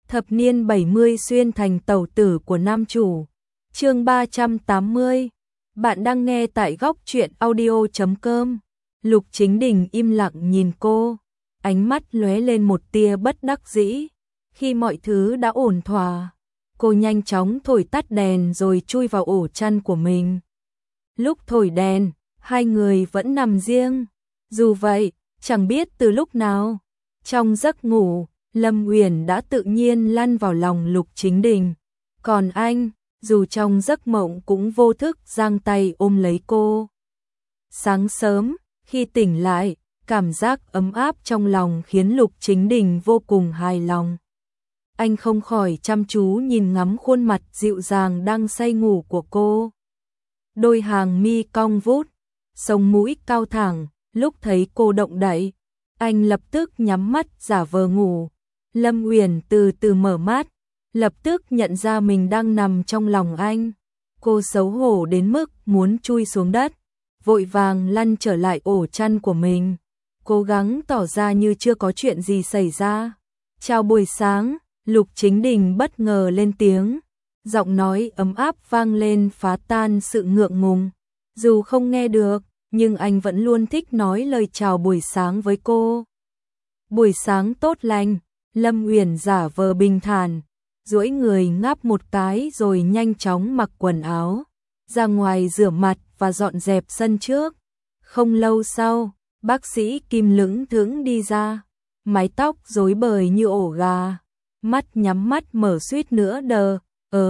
Thập niên 70 xuyên thành tẩu tử của nam chủ. Chương 380. Bạn đang nghe tại góc truyện audio.com. Lục Chính Đình im lặng nhìn cô, ánh mắt lóe lên một tia bất đắc dĩ. Khi mọi thứ đã ổn thỏa, cô nhanh chóng thổi tắt đèn rồi chui vào ổ chăn của mình. Lúc thổi đèn, hai người vẫn nằm riêng. Dù vậy, chẳng biết từ lúc nào, trong giấc ngủ, Lâm Uyển đã tự nhiên lăn vào lòng Lục Chính Đình. Còn anh, dù trong giấc mộng cũng vô thức giang tay ôm lấy cô. Sáng sớm, khi tỉnh lại, cảm giác ấm áp trong lòng khiến Lục Chính Đình vô cùng hài lòng. Anh không khỏi chăm chú nhìn ngắm khuôn mặt dịu dàng đang say ngủ của cô. Đôi hàng mi cong vút, sống mũi cao thẳng, lúc thấy cô động đậy, anh lập tức nhắm mắt giả vờ ngủ. Lâm Uyển từ từ mở mắt, lập tức nhận ra mình đang nằm trong lòng anh. Cô xấu hổ đến mức muốn chui xuống đất, vội vàng lăn trở lại ổ chăn của mình, cố gắng tỏ ra như chưa có chuyện gì xảy ra. Chào buổi sáng, Lục Chính Đình bất ngờ lên tiếng, giọng nói ấm áp vang lên phá tan sự ngượng ngùng. Dù không nghe được, nhưng anh vẫn luôn thích nói lời chào buổi sáng với cô. Buổi sáng tốt lành. Lâm Uyển giả vờ bình thản, duỗi người ngáp một cái rồi nhanh chóng mặc quần áo, ra ngoài rửa mặt và dọn dẹp sân trước. Không lâu sau, bác sĩ Kim lững thững đi ra, mái tóc rối bời như ổ gà, mắt nhắm mắt mở suýt nữa đờ,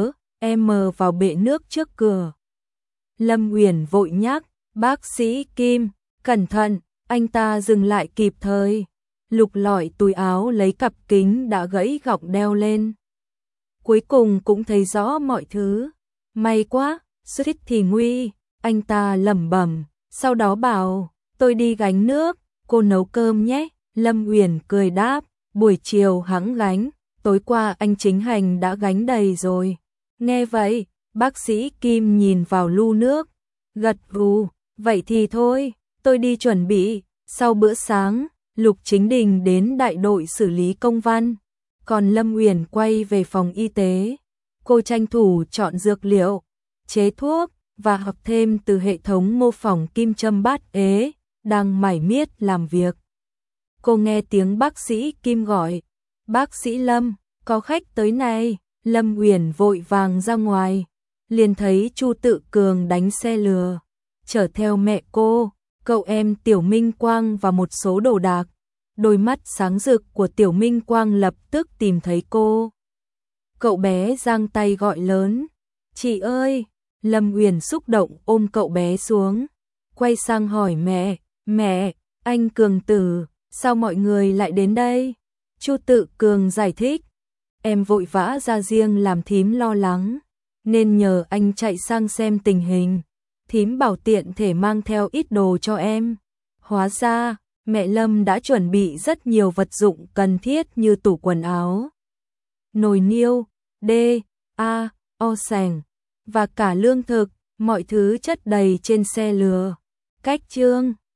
em mờ vào bệ nước trước cửa. Lâm Uyển vội nhắc, bác sĩ Kim, cẩn thận, anh ta dừng lại kịp thời. Lục lọi túi áo lấy cặp kính đã gãy gọng đeo lên. Cuối cùng cũng thấy rõ mọi thứ. May quá, suýt thì nguy, anh ta lẩm bẩm, sau đó bảo, tôi đi gánh nước, cô nấu cơm nhé. Lâm Uyển cười đáp, buổi chiều hẵng gánh, tối qua anh Chính Hành đã gánh đầy rồi. Nghe vậy, bác sĩ Kim nhìn vào lu nước, gật gù, vậy thì thôi, tôi đi chuẩn bị. Sau bữa sáng, Lục Chính Đình đến đại đội xử lý công văn, còn Lâm Uyển quay về phòng y tế. Cô tranh thủ chọn dược liệu, chế thuốc và học thêm từ hệ thống mô phỏng kim châm bát ế, đang mải miết làm việc. Cô nghe tiếng bác sĩ Kim gọi, bác sĩ Lâm, có khách tới này. Lâm Uyển vội vàng ra ngoài, liền thấy Chu Tự Cường đánh xe lừa, chở theo mẹ cô, cậu em Tiểu Minh Quang và một số đồ đạc. Đôi mắt sáng rực của Tiểu Minh Quang lập tức tìm thấy cô. Cậu bé giang tay gọi lớn, chị ơi! Lâm Uyển xúc động ôm cậu bé xuống, quay sang hỏi mẹ, anh Cường Tử, sao mọi người lại đến đây? Chu Tự Cường giải thích, em vội vã ra riêng làm thím lo lắng, nên nhờ anh chạy sang xem tình hình. Thím bảo tiện thể mang theo ít đồ cho em. Hóa ra, mẹ Lâm đã chuẩn bị rất nhiều vật dụng cần thiết như tủ quần áo, nồi niêu, o sành và cả lương thực, mọi thứ chất đầy trên xe lừa. Cách chương